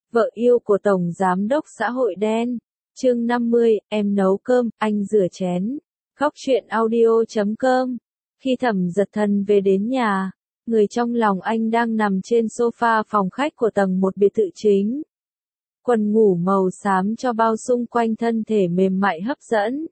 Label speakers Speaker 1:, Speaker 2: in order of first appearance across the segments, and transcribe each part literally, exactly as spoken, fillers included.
Speaker 1: Vợ yêu của Tổng Giám đốc xã hội đen. Chương năm mươi, em nấu cơm, anh rửa chén. Góc truyện audio chấm com. Khi Thẩm Dật Thần về đến nhà, người trong lòng anh đang nằm trên sofa phòng khách của tầng một biệt thự chính. Quần ngủ màu xám cho bao xung quanh thân thể mềm mại hấp dẫn.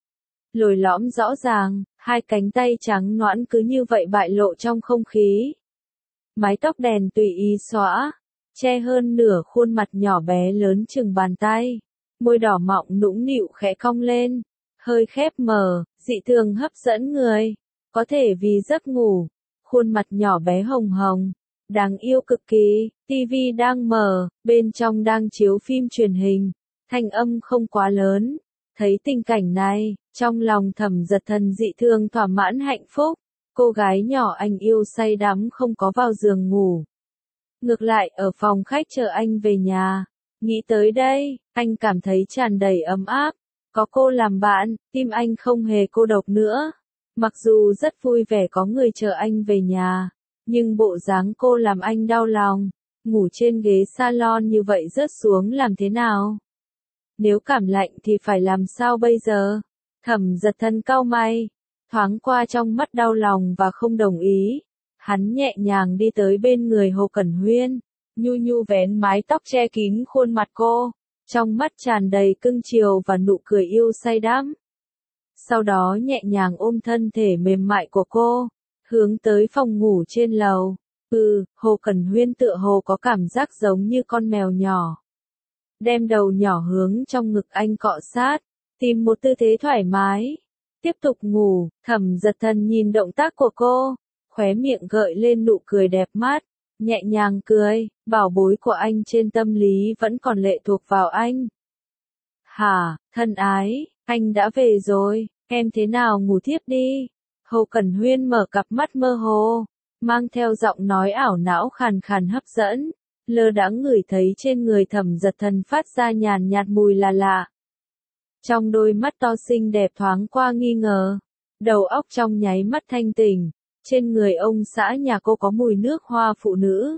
Speaker 1: Lồi lõm rõ ràng, hai cánh tay trắng nõn cứ như vậy bại lộ trong không khí. Mái tóc đèn tùy ý xõa, che hơn nửa khuôn mặt nhỏ bé lớn chừng bàn tay. Môi đỏ mọng nũng nịu khẽ cong lên, hơi khép mờ, dị thường hấp dẫn người. Có thể vì giấc ngủ, khuôn mặt nhỏ bé hồng hồng, đáng yêu cực kỳ. Tivi đang mở, bên trong đang chiếu phim truyền hình, thanh âm không quá lớn. Thấy tình cảnh này, trong lòng Thẩm Dật Thần dị thường thỏa mãn hạnh phúc. Cô gái nhỏ anh yêu say đắm không có vào giường ngủ. Ngược lại ở phòng khách chờ anh về nhà. Nghĩ tới đây, anh cảm thấy tràn đầy ấm áp. Có cô làm bạn, tim anh không hề cô độc nữa. Mặc dù rất vui vẻ có người chờ anh về nhà, nhưng bộ dáng cô làm anh đau lòng. Ngủ trên ghế salon như vậy rớt xuống làm thế nào? Nếu cảm lạnh thì phải làm sao bây giờ? Thẩm Dật Thần cau mày, thoáng qua trong mắt đau lòng và không đồng ý. Hắn nhẹ nhàng đi tới bên người Hồ Cẩn Huyên, nhu nhu vén mái tóc che kín khuôn mặt cô, trong mắt tràn đầy cưng chiều và nụ cười yêu say đắm. Sau đó nhẹ nhàng ôm thân thể mềm mại của cô, hướng tới phòng ngủ trên lầu. Ừ, Hồ Cẩn Huyên tựa hồ có cảm giác giống như con mèo nhỏ. Đem đầu nhỏ hướng trong ngực anh cọ sát, tìm một tư thế thoải mái. Tiếp tục ngủ, Thẩm Dật Thần nhìn động tác của cô, khóe miệng gợi lên nụ cười đẹp mắt, nhẹ nhàng cười, bảo bối của anh trên tâm lý vẫn còn lệ thuộc vào anh. Hả, thân ái, anh đã về rồi, em thế nào ngủ thiếp đi. Hồ Cẩn Huyên mở cặp mắt mơ hồ, mang theo giọng nói ảo não khàn khàn hấp dẫn, lơ đãng ngửi thấy trên người Thẩm Dật Thần phát ra nhàn nhạt mùi là lạ. Trong đôi mắt to xinh đẹp thoáng qua nghi ngờ, đầu óc trong nháy mắt thanh tỉnh. Trên người ông xã nhà cô có mùi nước hoa phụ nữ.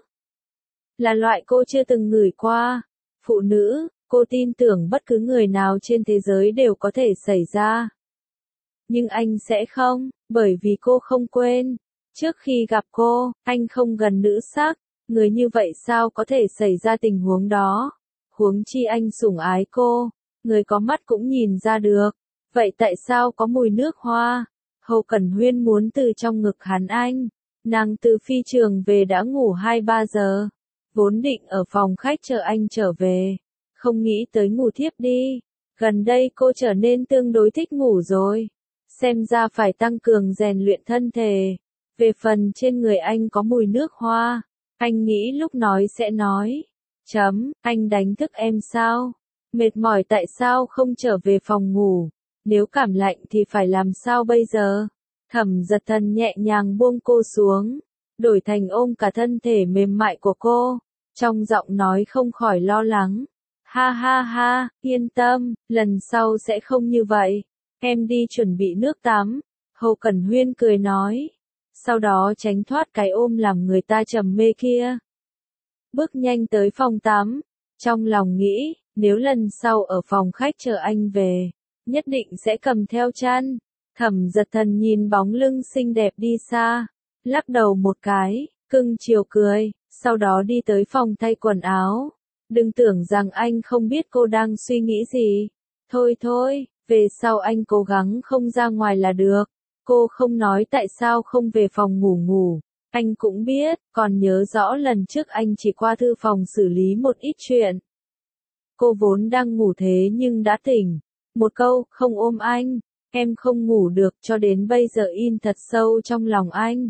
Speaker 1: Là loại cô chưa từng ngửi qua. Phụ nữ, cô tin tưởng bất cứ người nào trên thế giới đều có thể xảy ra. Nhưng anh sẽ không, bởi vì cô không quên. Trước khi gặp cô, anh không gần nữ sắc. Người như vậy sao có thể xảy ra tình huống đó? Huống chi anh sủng ái cô, người có mắt cũng nhìn ra được. Vậy tại sao có mùi nước hoa? Hồ Cẩn Huyên muốn từ trong ngực hắn anh. Nàng từ phi trường về đã ngủ hai ba giờ. Vốn định ở phòng khách chờ anh trở về. Không nghĩ tới ngủ thiếp đi. Gần đây cô trở nên tương đối thích ngủ rồi. Xem ra phải tăng cường rèn luyện thân thể. Về phần trên người anh có mùi nước hoa. Anh nghĩ lúc nói sẽ nói. Chấm, anh đánh thức em sao? Mệt mỏi tại sao không trở về phòng ngủ? Nếu cảm lạnh thì phải làm sao bây giờ? Thẩm Dật Thần nhẹ nhàng buông cô xuống, đổi thành ôm cả thân thể mềm mại của cô, trong giọng nói không khỏi lo lắng. Ha ha ha, yên tâm, lần sau sẽ không như vậy. Em đi chuẩn bị nước tắm. Hồ Cẩn Huyên cười nói, sau đó tránh thoát cái ôm làm người ta trầm mê kia. Bước nhanh tới phòng tắm, trong lòng nghĩ, nếu lần sau ở phòng khách chờ anh về, nhất định sẽ cầm theo chăn. Thẩm Dật Thần nhìn bóng lưng xinh đẹp đi xa, lắc đầu một cái, cưng chiều cười, sau đó đi tới phòng thay quần áo. Đừng tưởng rằng anh không biết cô đang suy nghĩ gì. Thôi thôi, về sau anh cố gắng không ra ngoài là được. Cô không nói tại sao không về phòng ngủ ngủ. Anh cũng biết, còn nhớ rõ lần trước anh chỉ qua thư phòng xử lý một ít chuyện. Cô vốn đang ngủ thế nhưng đã tỉnh. Một câu, không ôm anh, em không ngủ được cho đến bây giờ in thật sâu trong lòng anh.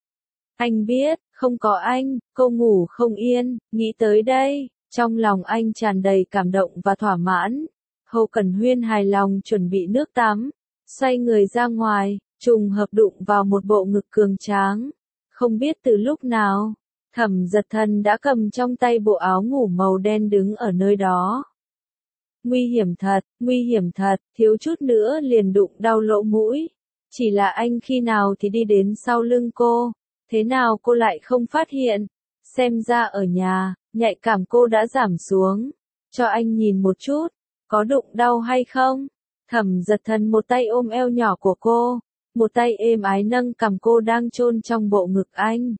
Speaker 1: Anh biết, không có anh, cô ngủ không yên, nghĩ tới đây, trong lòng anh tràn đầy cảm động và thỏa mãn. Hồ Cẩn Huyên hài lòng chuẩn bị nước tắm, xoay người ra ngoài, trùng hợp đụng vào một bộ ngực cường tráng. Không biết từ lúc nào, Thẩm Dật Thần đã cầm trong tay bộ áo ngủ màu đen đứng ở nơi đó. Nguy hiểm thật, nguy hiểm thật, thiếu chút nữa liền đụng đau lỗ mũi. Chỉ là anh khi nào thì đi đến sau lưng cô, thế nào cô lại không phát hiện? Xem ra ở nhà, Nhạy cảm cô đã giảm xuống. Cho anh nhìn một chút, có đụng đau hay không? Thẩm Giật Thần một tay ôm eo nhỏ của cô, một tay êm ái nâng cằm cô đang chôn trong bộ ngực anh.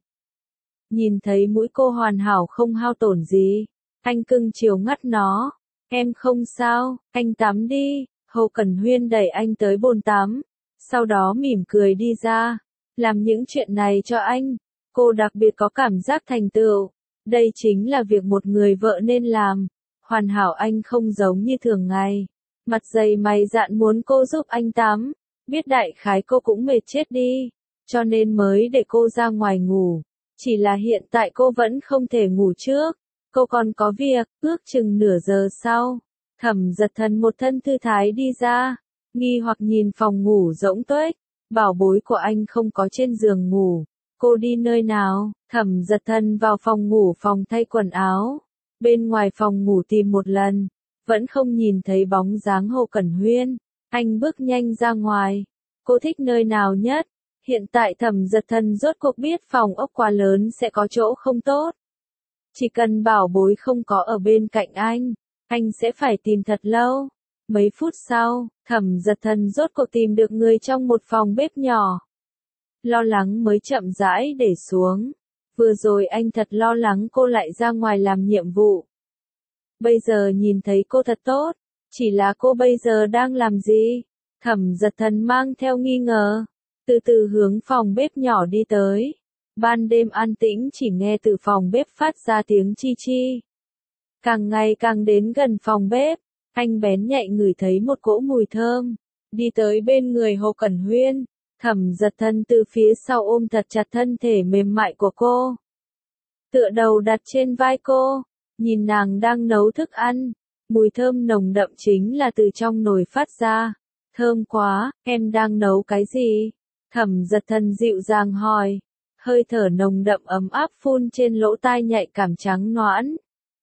Speaker 1: Nhìn thấy mũi cô hoàn hảo không hao tổn gì, anh cưng chiều ngắt nó. Em không sao, anh tắm đi. Hồ Cẩn Huyên đẩy anh tới bồn tắm, sau đó mỉm cười đi ra. Làm những chuyện này cho anh, cô đặc biệt có cảm giác thành tựu. Đây chính là việc một người vợ nên làm. Hoàn hảo anh không giống như thường ngày. Mặt dày mày dạn muốn cô giúp anh tắm. Biết đại khái cô cũng mệt chết đi, cho nên mới để cô ra ngoài ngủ. Chỉ là hiện tại cô vẫn không thể ngủ trước. Cô còn có việc, ước chừng nửa giờ sau. Thẩm Giật Thần một thân thư thái đi ra, nghi hoặc nhìn phòng ngủ rỗng tuếch. Bảo bối của anh không có trên giường ngủ. Cô đi nơi nào? Thẩm Giật Thần vào phòng ngủ phòng thay quần áo. Bên ngoài phòng ngủ tìm một lần, vẫn không nhìn thấy bóng dáng Hồ Cẩn Huyên. Anh bước nhanh ra ngoài. Cô thích nơi nào nhất? Hiện tại Thẩm Giật Thần rốt cuộc biết phòng ốc quá lớn sẽ có chỗ không tốt. Chỉ cần bảo bối không có ở bên cạnh anh, anh sẽ phải tìm thật lâu. Mấy phút sau, Thẩm Giật Thần rốt cuộc tìm được người trong một phòng bếp nhỏ. Lo lắng mới chậm rãi để xuống. Vừa rồi anh thật lo lắng cô lại ra ngoài làm nhiệm vụ. Bây giờ nhìn thấy cô thật tốt. Chỉ là cô bây giờ đang làm gì? Thẩm Giật Thần mang theo nghi ngờ, từ từ hướng phòng bếp nhỏ đi tới. Ban đêm an tĩnh chỉ nghe từ phòng bếp phát ra tiếng chi chi. Càng ngày càng đến gần phòng bếp, anh bén nhạy ngửi thấy một cỗ mùi thơm. Đi tới bên người Hồ Cẩn Huyên, Thẩm Giật Thần từ phía sau ôm thật chặt thân thể mềm mại của cô. Tựa đầu đặt trên vai cô, nhìn nàng đang nấu thức ăn. Mùi thơm nồng đậm chính là từ trong nồi phát ra. Thơm quá, em đang nấu cái gì? Thẩm Giật Thần dịu dàng hỏi. Hơi thở nồng đậm ấm áp phun trên lỗ tai nhạy cảm trắng nõn.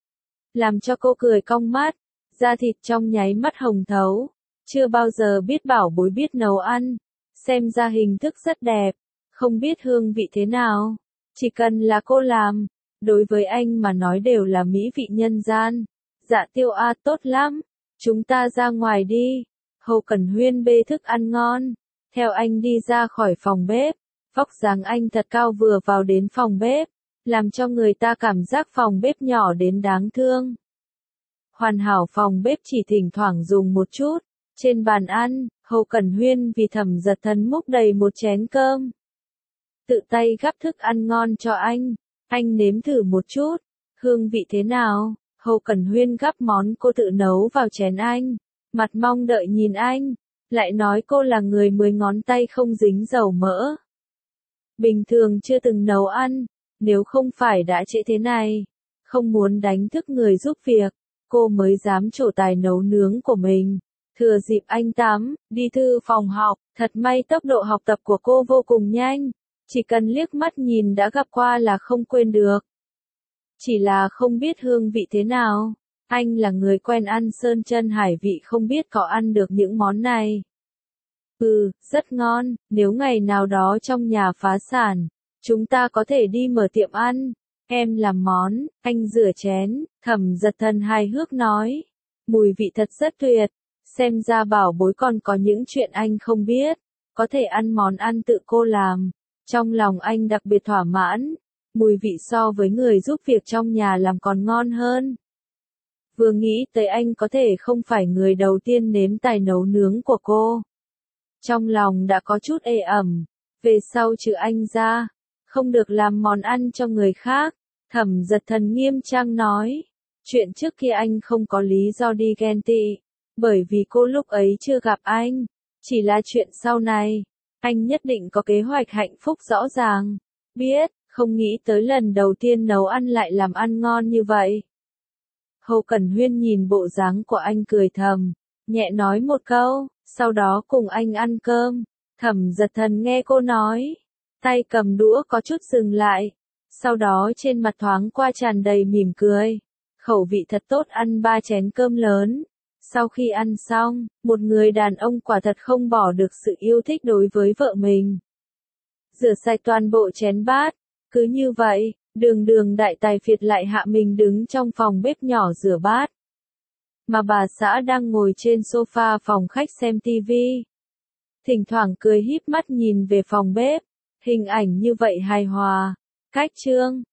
Speaker 1: Làm cho cô cười cong mắt, da thịt trong nháy mắt hồng thấu. Chưa bao giờ biết bảo bối biết nấu ăn. Xem ra hình thức rất đẹp, không biết hương vị thế nào. Chỉ cần là cô làm, đối với anh mà nói đều là mỹ vị nhân gian. Dạ Tiêu A tốt lắm, chúng ta ra ngoài đi. Hồ Cẩn Huyên bê thức ăn ngon, theo anh đi ra khỏi phòng bếp. Vóc dáng anh thật cao vừa vào đến phòng bếp, làm cho người ta cảm giác phòng bếp nhỏ đến đáng thương. Hoàn hảo phòng bếp chỉ thỉnh thoảng dùng một chút. Trên bàn ăn, Hồ Cẩn Huyên vì Thẩm Giật Thần múc đầy một chén cơm. Tự tay gắp thức ăn ngon cho anh, anh nếm thử một chút, hương vị thế nào? Hồ Cẩn Huyên gắp món cô tự nấu vào chén anh, mặt mong đợi nhìn anh, lại nói cô là người mười ngón tay không dính dầu mỡ. Bình thường chưa từng nấu ăn, nếu không phải đã trễ thế này, không muốn đánh thức người giúp việc, cô mới dám trổ tài nấu nướng của mình. Thừa dịp anh tắm, đi thư phòng học, thật may tốc độ học tập của cô vô cùng nhanh, chỉ cần liếc mắt nhìn đã gặp qua là không quên được. Chỉ là không biết hương vị thế nào, anh là người quen ăn sơn chân hải vị không biết có ăn được những món này. Ừ, rất ngon, nếu ngày nào đó trong nhà phá sản, chúng ta có thể đi mở tiệm ăn, em làm món, anh rửa chén, Thẩm Giật Thần hài hước nói. Mùi vị thật rất tuyệt. Xem ra bảo bối còn có những chuyện anh không biết, có thể ăn món ăn tự cô làm. Trong lòng anh đặc biệt thỏa mãn, mùi vị so với người giúp việc trong nhà làm còn ngon hơn. Vừa nghĩ tới anh có thể không phải người đầu tiên nếm tài nấu nướng của cô. Trong lòng đã có chút ê ẩm, về sau trừ anh ra, không được làm món ăn cho người khác. Thẩm Giật Thần nghiêm trang nói, chuyện trước kia anh không có lý do đi ghen tị. Bởi vì cô lúc ấy chưa gặp anh, chỉ là chuyện sau này, anh nhất định có kế hoạch hạnh phúc rõ ràng. Biết, không nghĩ tới lần đầu tiên nấu ăn lại làm ăn ngon như vậy. Hồ Cẩn Huyên nhìn bộ dáng của anh cười thầm, nhẹ nói một câu, sau đó cùng anh ăn cơm. Thẩm Giật Thần nghe cô nói, tay cầm đũa có chút dừng lại, sau đó trên mặt thoáng qua tràn đầy mỉm cười. Khẩu vị thật tốt, ăn ba chén cơm lớn. Sau khi ăn xong, một người đàn ông quả thật không bỏ được sự yêu thích đối với vợ mình. Rửa sạch toàn bộ chén bát, cứ như vậy, Đường đường đại tài phiệt lại hạ mình đứng trong phòng bếp nhỏ rửa bát. Mà bà xã đang ngồi trên sofa phòng khách xem tivi. Thỉnh thoảng cười híp mắt nhìn về phòng bếp. Hình ảnh như vậy hài hòa. Cách trương.